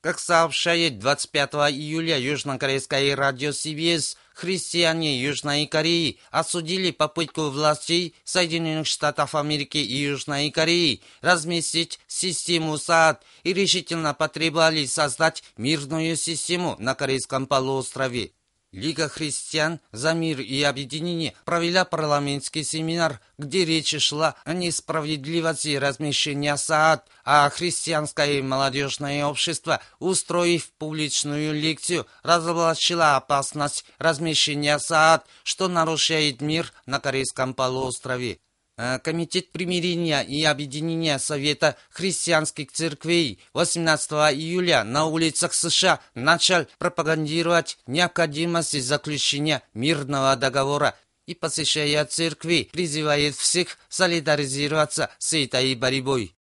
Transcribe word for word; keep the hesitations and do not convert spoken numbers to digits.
Как сообщает двадцать пятого июля южнокорейское радио Си Би Эс, христиане Южной Кореи осудили попытку властей Соединенных Штатов Америки и Южной Кореи разместить систему СААД и решительно потребовали создать мирную систему на Корейском полуострове. Лига христиан за мир и объединение провела парламентский семинар, где речь шла о несправедливости размещения СААД, а христианское молодежное общество, устроив публичную лекцию, разоблачило опасность размещения СААД, что нарушает мир на Корейском полуострове. Комитет примирения и объединения Совета христианских церквей восемнадцатого июля на улицах США начал пропагандировать необходимость заключения мирного договора и, посещая церкви, призывает всех солидаризироваться с этой борьбой.